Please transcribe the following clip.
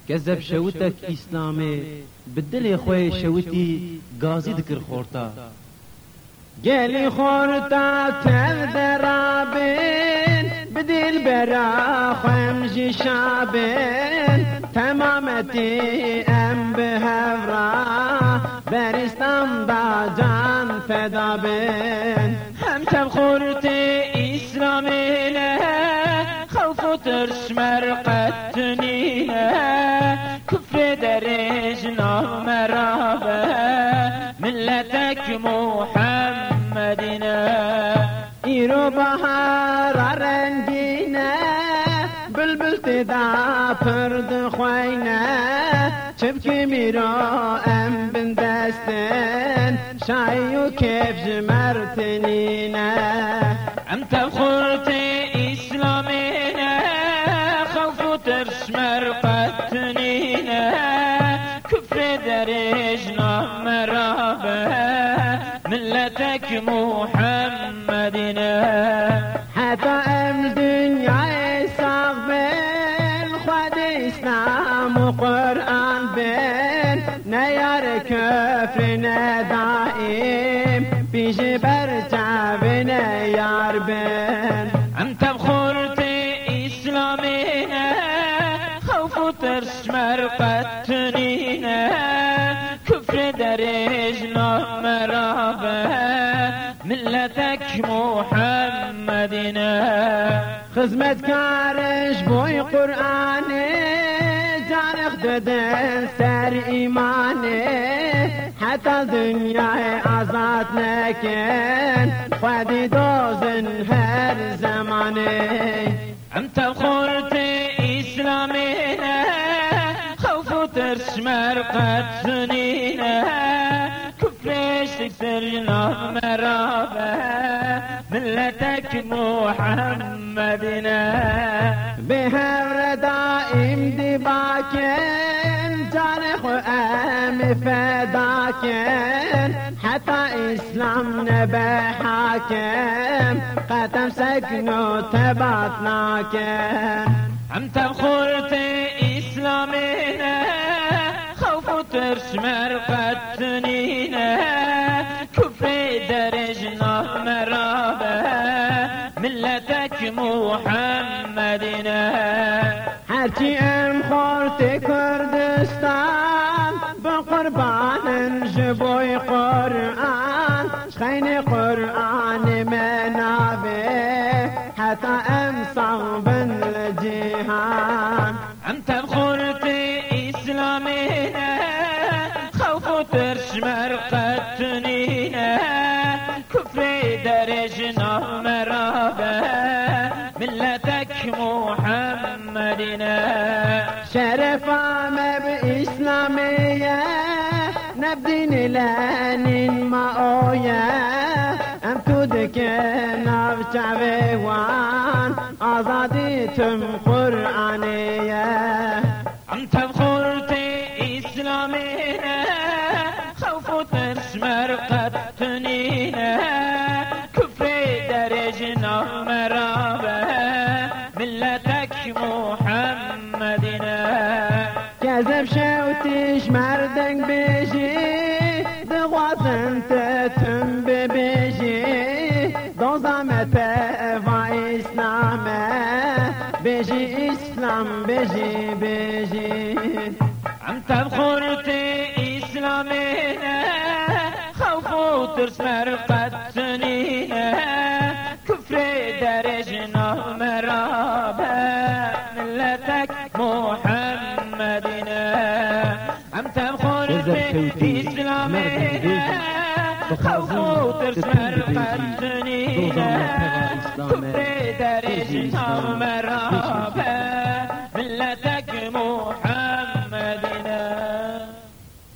كذب شوتك إسلامي بالدل خوي شوتي غازي ذكر خورتا قالي خورتا تذرابين بدل برا خمجي شابين تمامتي ام بهفرا برستم دا جان فدا بين هم تبخورتي اسلامي لها خوف وترش مرقتني لها كفر درجنا مرابة ملتك محمدنا إيرو بحر رنجينا بلبل تدا پرد خوينا تبكي ميرو ام بن دستن شايو كيف جمرتنينا ام تبخورتي اسلامينا خوف وترش مرقتنينا كفر درجنا مرابة ملتك محمدنا حتى ام دنيا صاغبين خد اسلام وقرآن بين نيار كفرنا دائم بيجي برجع بنا يار بين انت بخورتي اسلامينا خوف وترش مرقتنينا كفر درجنا مرابة ملتك محمدنا خدمت كارش بوي قرآني جارخ ددن سر إيماني حتى دنيا آزاد نكن خدي دوزن هر زماني انت بخورتي إسلامينا خوف وترش مرقتنينا كفرش تكسرنا مرابة ملتك محمدنا بهر دائم دباكن جارخ ام فداكن حتى اسلام نبي حاكم قدم سكنو تباتناكن انت بخورتي اسلامينا خوف وترش مرقتنينا كفر درجنا مرابة ملتك محمدنا هرچی ام خورتی کردستان بقربان جبوی قرآن شخین قرآن منابه حتى ام صوبن الجهان انت بخورتي اسلامينا خوف وترش مرقتنينا كفر درجنا مرابة ملتك محمدنا شرف عام بإسلامية نبدين لانين ماوية ام تودكنا بشعبوان آزاديتم قرآنية انت بخورتي اسلامينا خوف وترش مرقتنينا كفر درجنا مرابة ملتك محمدنا كذب شوتش مردك بيجي دغوازن تتم ببيجي دوزامت افا اسلامه بيجي اسلام بيجي انت بخورتي اسلامينا خوف وترس مرقتنينا كفر درجنا مرابة ملتك محمدنا انت بخورتي اسلامينا خوف وترس مرقتنينا كفر درجنا مرابة